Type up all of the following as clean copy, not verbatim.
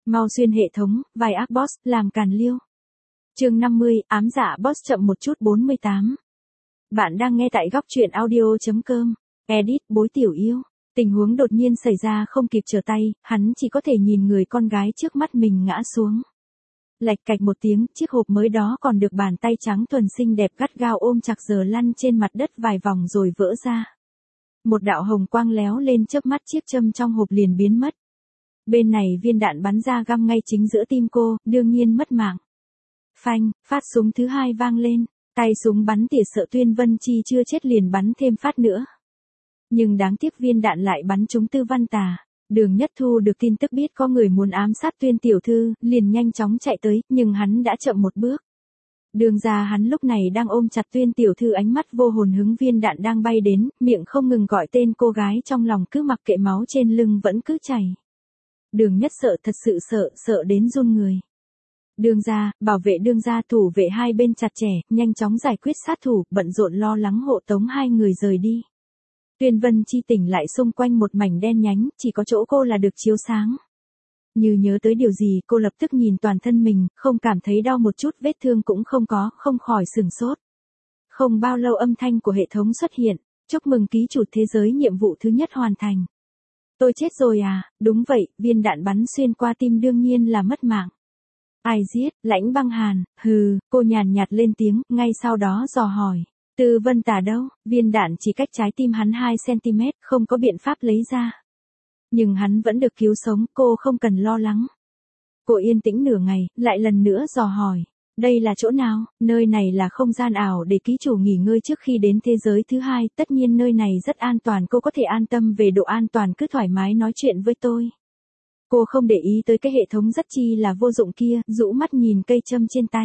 Mau xuyên hệ thống, vai ác boss, làm càn liêu. Chương 50, ám dạ boss chậm một chút 48. Bạn đang nghe tại góc truyện audio.com. Edit, bối tiểu yêu. Tình huống đột nhiên xảy ra không kịp trở tay, hắn chỉ có thể nhìn người con gái trước mắt mình ngã xuống. Lạch cạch một tiếng, chiếc hộp mới đó còn được bàn tay trắng thuần xinh đẹp gắt gao ôm chặt giờ lăn trên mặt đất vài vòng rồi vỡ ra. Một đạo hồng quang léo lên chớp mắt, chiếc châm trong hộp liền biến mất. Bên này viên đạn bắn ra găm ngay chính giữa tim cô, đương nhiên mất mạng. Phanh, phát súng thứ hai vang lên, tay súng bắn tỉa sợ Tuyên Vân Chi chưa chết liền bắn thêm phát nữa. Nhưng đáng tiếc viên đạn lại bắn trúng Tư Văn Tà. Đường Nhất Thu được tin tức biết có người muốn ám sát Tuyên tiểu thư, liền nhanh chóng chạy tới, nhưng hắn đã chậm một bước. Đường ra hắn lúc này đang ôm chặt Tuyên tiểu thư, ánh mắt vô hồn hứng viên đạn đang bay đến, miệng không ngừng gọi tên cô gái trong lòng, cứ mặc kệ máu trên lưng vẫn cứ chảy. Đường Nhất sợ, thật sự sợ đến run người. Đường ra, bảo vệ đường ra, thủ vệ hai bên chặt chẽ, nhanh chóng giải quyết sát thủ, bận rộn lo lắng hộ tống hai người rời đi. Tuyên Vân Chi tỉnh lại xung quanh một mảnh đen nhánh, chỉ có chỗ cô là được chiếu sáng. Như nhớ tới điều gì, cô lập tức nhìn toàn thân mình, không cảm thấy đau một chút, vết thương cũng không có, không khỏi sửng sốt. Không bao lâu âm thanh của hệ thống xuất hiện, chúc mừng ký chủ thế giới nhiệm vụ thứ nhất hoàn thành. Tôi chết rồi à? Đúng vậy, viên đạn bắn xuyên qua tim đương nhiên là mất mạng. Ai giết? Lãnh Băng Hàn. Hừ, cô nhàn nhạt lên tiếng, ngay sau đó dò hỏi. Tư Vân Tà đâu? Viên đạn chỉ cách trái tim hắn 2cm, không có biện pháp lấy ra. Nhưng hắn vẫn được cứu sống, cô không cần lo lắng. Cô yên tĩnh nửa ngày, lại lần nữa dò hỏi. Đây là chỗ nào? Nơi này là không gian ảo để ký chủ nghỉ ngơi trước khi đến thế giới thứ hai, tất nhiên nơi này rất an toàn, cô có thể an tâm về độ an toàn, cứ thoải mái nói chuyện với tôi. Cô không để ý tới cái hệ thống rất chi là vô dụng kia, rũ mắt nhìn cây châm trên tay.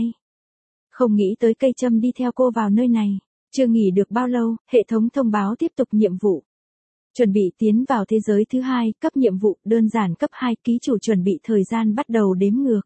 Không nghĩ tới cây châm đi theo cô vào nơi này. Chưa nghỉ được bao lâu, hệ thống thông báo tiếp tục nhiệm vụ. Chuẩn bị tiến vào thế giới thứ hai, cấp nhiệm vụ, đơn giản cấp 2, ký chủ chuẩn bị thời gian bắt đầu đếm ngược.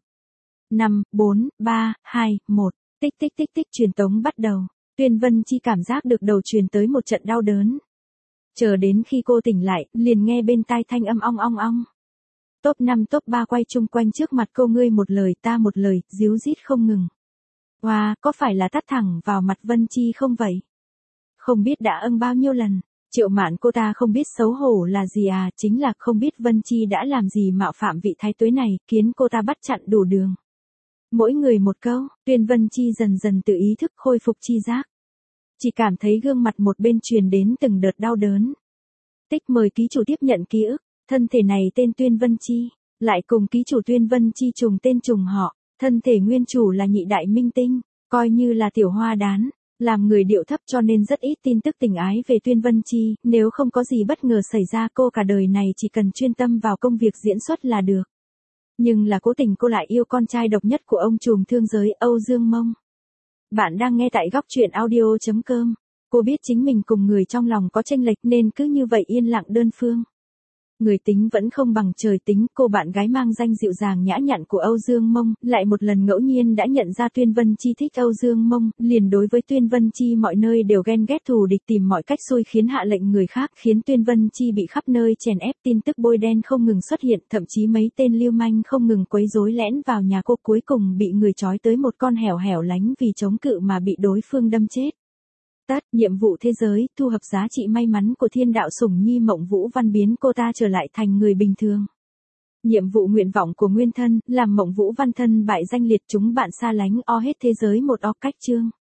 5, 4, 3, 2, 1, tích tích tích tích, truyền tống bắt đầu. Tuyên Vân Chi cảm giác được đầu truyền tới một trận đau đớn. Chờ đến khi cô tỉnh lại, liền nghe bên tai thanh âm ong ong ong. Top 5 top 3 quay chung quanh trước mặt cô, ngươi một lời ta một lời, díu dít không ngừng. Wow, có phải là tát thẳng vào mặt Vân Chi không vậy? Không biết đã bao nhiêu lần. Triệu Mạn cô ta không biết xấu hổ là gì à, chính là không biết Vân Chi đã làm gì mạo phạm vị thái tuế này, khiến cô ta bắt chặn đủ đường. Mỗi người một câu, Tuyên Vân Chi dần dần tự ý thức khôi phục chi giác. Chỉ cảm thấy gương mặt một bên truyền đến từng đợt đau đớn. Tích mời ký chủ tiếp nhận ký ức, thân thể này tên Tuyên Vân Chi, lại cùng ký chủ Tuyên Vân Chi trùng tên trùng họ, thân thể nguyên chủ là nhị đại minh tinh, coi như là tiểu hoa đán. Làm người điệu thấp cho nên rất ít tin tức tình ái về Tuyên Vân Chi, nếu không có gì bất ngờ xảy ra cô cả đời này chỉ cần chuyên tâm vào công việc diễn xuất là được. Nhưng là cố tình cô lại yêu con trai độc nhất của ông trùm thương giới Âu Dương Mông. Bạn đang nghe tại góc truyện audio.com. Cô biết chính mình cùng người trong lòng có chênh lệch nên cứ như vậy yên lặng đơn phương. Người tính vẫn không bằng trời tính, cô bạn gái mang danh dịu dàng nhã nhặn của Âu Dương Mông, lại một lần ngẫu nhiên đã nhận ra Tuyên Vân Chi thích Âu Dương Mông, liền đối với Tuyên Vân Chi mọi nơi đều ghen ghét thù địch, tìm mọi cách xui khiến hạ lệnh người khác, khiến Tuyên Vân Chi bị khắp nơi chèn ép, tin tức bôi đen không ngừng xuất hiện, thậm chí mấy tên lưu manh không ngừng quấy rối lẻn vào nhà cô, cuối cùng bị người trói tới một con hẻo hẻo lánh vì chống cự mà bị đối phương đâm chết. Nhiệm vụ thế giới, thu hợp giá trị may mắn của thiên đạo sủng nhi Mộng Vũ Văn biến cô ta trở lại thành người bình thường. Nhiệm vụ nguyện vọng của nguyên thân, làm Mộng Vũ Văn thân bại danh liệt, chúng bạn xa lánh o hết thế giới một cách chương.